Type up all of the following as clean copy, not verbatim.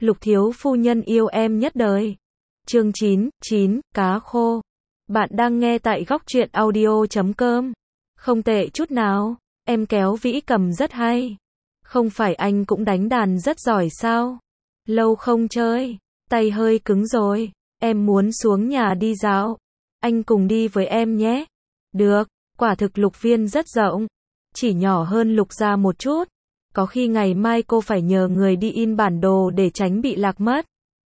Lục thiếu phu nhân yêu em nhất đời. Chương 9, cá khô. Bạn đang nghe tại góc truyện audio.com. Không tệ chút nào, em kéo vĩ cầm rất hay. Không phải anh cũng đánh đàn rất giỏi sao? Lâu không chơi, tay hơi cứng rồi, em muốn xuống nhà đi dạo. Anh cùng đi với em nhé. Được, quả thực Lục Viên rất rộng, chỉ nhỏ hơn Lục gia một chút. Có khi ngày mai cô phải nhờ người đi in bản đồ để tránh bị lạc mất.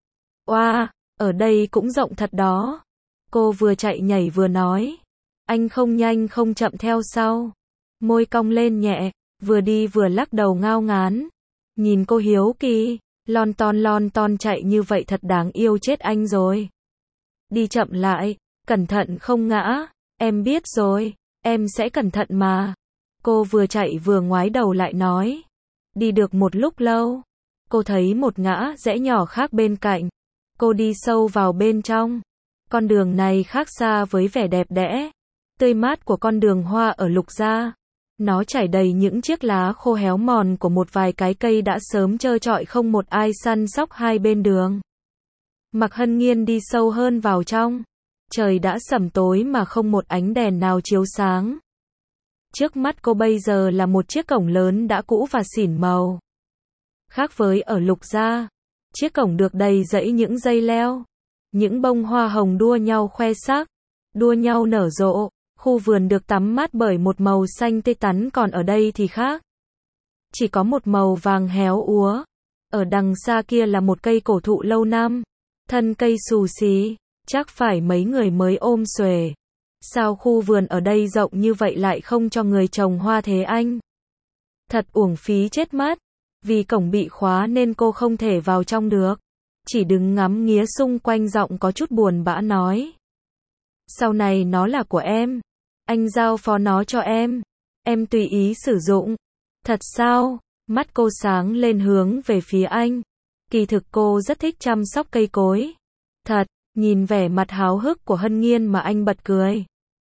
Oa, ở đây cũng rộng thật đó. Cô vừa chạy nhảy vừa nói. Anh không nhanh không chậm theo sau. Môi cong lên nhẹ, vừa đi vừa lắc đầu ngao ngán. Nhìn cô hiếu kỳ, lon ton chạy như vậy thật đáng yêu chết anh rồi. Đi chậm lại, cẩn thận không ngã. Em biết rồi, em sẽ cẩn thận mà. Cô vừa chạy vừa ngoái đầu lại nói. Đi được một lúc lâu, cô thấy một ngã rẽ nhỏ khác bên cạnh. Cô đi sâu vào bên trong. Con đường này khác xa với vẻ đẹp đẽ, tươi mát của con đường hoa ở Lục gia. Nó trải đầy những chiếc lá khô héo mòn của một vài cái cây đã sớm trơ trọi không một ai săn sóc hai bên đường. Mạc Hân Nghiên đi sâu hơn vào trong. Trời đã sẩm tối mà không một ánh đèn nào chiếu sáng. Trước mắt cô bây giờ là một chiếc cổng lớn đã cũ và xỉn màu. Khác với ở Lục gia, chiếc cổng được đầy rẫy những dây leo, những bông hoa hồng đua nhau khoe sắc, đua nhau nở rộ. Khu vườn được tắm mát bởi một màu xanh tươi tắn, còn ở đây thì khác. Chỉ có một màu vàng héo úa. Ở đằng xa kia là một cây cổ thụ lâu năm, thân cây xù xí, chắc phải mấy người mới ôm xuề. Sao khu vườn ở đây rộng như vậy lại không cho người trồng hoa thế anh? Thật uổng phí chết mất. Vì cổng bị khóa nên cô không thể vào trong được. Chỉ đứng ngắm nghía xung quanh, giọng có chút buồn bã nói. Sau này nó là của em. Anh giao phó nó cho em tùy ý sử dụng. Thật sao? Mắt cô sáng lên hướng về phía anh. Kỳ thực cô rất thích chăm sóc cây cối. Thật, nhìn vẻ mặt háo hức của Hân Nghiên mà anh bật cười.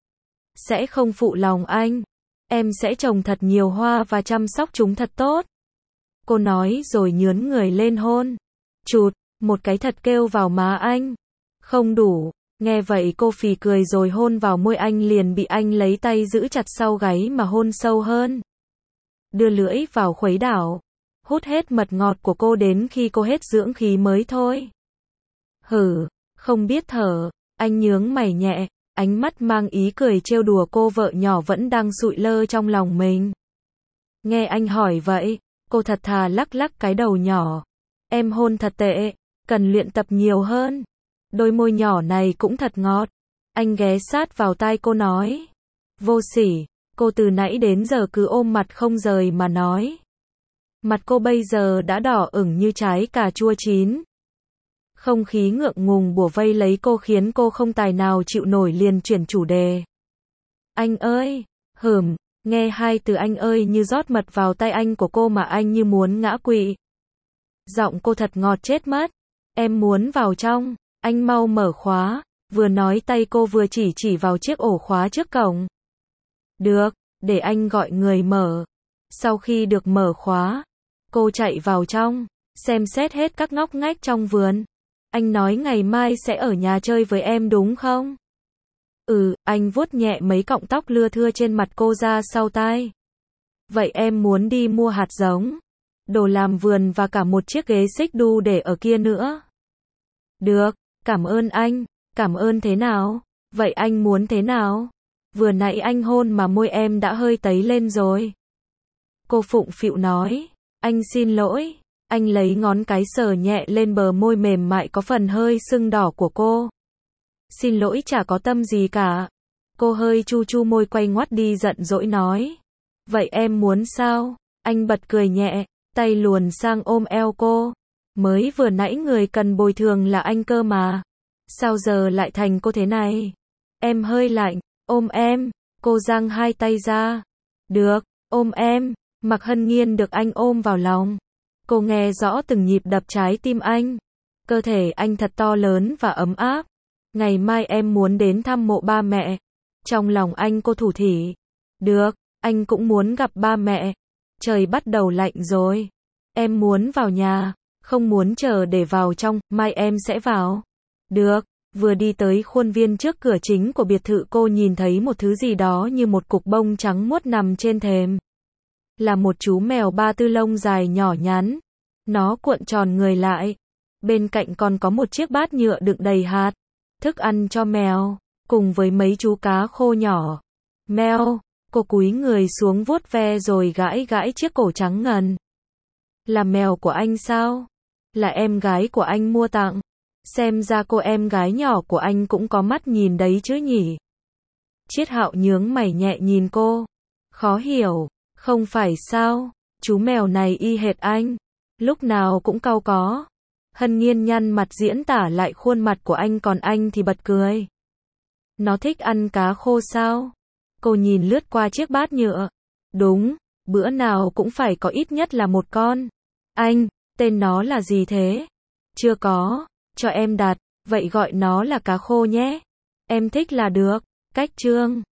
Sẽ không phụ lòng anh. Em sẽ trồng thật nhiều hoa và chăm sóc chúng thật tốt. Cô nói rồi nhướn người lên hôn. Chụt, một cái thật kêu vào má anh. Không đủ. Nghe vậy cô phì cười rồi hôn vào môi anh, liền bị anh lấy tay giữ chặt sau gáy mà hôn sâu hơn. Đưa lưỡi vào khuấy đảo, hút hết mật ngọt của cô đến khi cô hết dưỡng khí mới thôi. Hử, không biết thở, anh nhướng mày nhẹ, ánh mắt mang ý cười trêu đùa cô vợ nhỏ vẫn đang sụi lơ trong lòng mình. Nghe anh hỏi vậy, cô thật thà lắc lắc cái đầu nhỏ. Em hôn thật tệ, cần luyện tập nhiều hơn. Đôi môi nhỏ này cũng thật ngọt. Anh ghé sát vào tai cô nói. Vô sỉ, cô từ nãy đến giờ cứ ôm mặt không rời mà nói. Mặt cô bây giờ đã đỏ ửng như trái cà chua chín. Không khí ngượng ngùng bủa vây lấy cô khiến cô không tài nào chịu nổi, liền chuyển chủ đề. Anh ơi, nghe hai từ anh ơi như rót mật vào tay anh của cô mà anh như muốn ngã quỵ. Giọng cô thật ngọt chết mất. Em muốn vào trong. Anh mau mở khóa. Vừa nói tay cô vừa chỉ vào chiếc ổ khóa trước cổng. Được, để anh gọi người mở. Sau khi được mở khóa, cô chạy vào trong, xem xét hết các ngóc ngách trong vườn. Anh nói ngày mai sẽ ở nhà chơi với em đúng không? Anh vuốt nhẹ mấy cọng tóc lưa thưa trên mặt cô ra sau tai. Vậy em muốn đi mua hạt giống, đồ làm vườn và cả một chiếc ghế xích đu để ở kia nữa. Được, cảm ơn anh. Cảm ơn thế nào? Vậy anh muốn thế nào? Vừa nãy anh hôn mà môi em đã hơi tấy lên rồi. Cô phụng phịu nói. Anh xin lỗi. Anh lấy ngón cái sờ nhẹ lên bờ môi mềm mại có phần hơi sưng đỏ của cô. Xin lỗi chả có tâm gì cả. Cô hơi chu chu môi quay ngoắt đi giận dỗi nói. Vậy em muốn sao? Anh bật cười nhẹ, tay luồn sang ôm eo cô. Mới vừa nãy người cần bồi thường là anh cơ mà. Sao giờ lại thành cô thế này? Em hơi lạnh, ôm em. Cô giang hai tay ra. Được, ôm em. Mạc Hân Nghiên được anh ôm vào lòng. Cô nghe rõ từng nhịp đập trái tim anh. Cơ thể anh thật to lớn và ấm áp. Ngày mai em muốn đến thăm mộ ba mẹ. Trong lòng anh cô thủ thỉ. Được, anh cũng muốn gặp ba mẹ. Trời bắt đầu lạnh rồi. Em muốn vào nhà. Không muốn chờ để vào trong, mai em sẽ vào. Được. Vừa đi tới khuôn viên trước cửa chính của biệt thự, cô nhìn thấy một thứ gì đó như một cục bông trắng muốt nằm trên thềm. Là một chú mèo ba tư lông dài nhỏ nhắn. Nó cuộn tròn người lại. Bên cạnh còn có một chiếc bát nhựa đựng đầy hạt thức ăn cho mèo, cùng với mấy chú cá khô nhỏ. Mèo, cô cúi người xuống vuốt ve rồi gãi gãi chiếc cổ trắng ngần. Là mèo của anh sao? Là em gái của anh mua tặng. Xem ra cô em gái nhỏ của anh cũng có mắt nhìn đấy chứ nhỉ? Triết Hạo nhướng mày nhẹ nhìn cô. Khó hiểu, không phải sao? Chú mèo này y hệt anh. Lúc nào cũng cau có. Hân Nhiên nhăn mặt diễn tả lại khuôn mặt của anh, còn anh thì bật cười. Nó thích ăn cá khô sao? Cô nhìn lướt qua chiếc bát nhựa. Đúng, bữa nào cũng phải có ít nhất là một con. Anh, tên nó là gì thế? Chưa có, cho em đặt, vậy gọi nó là cá khô nhé. Em thích là được. Cách chương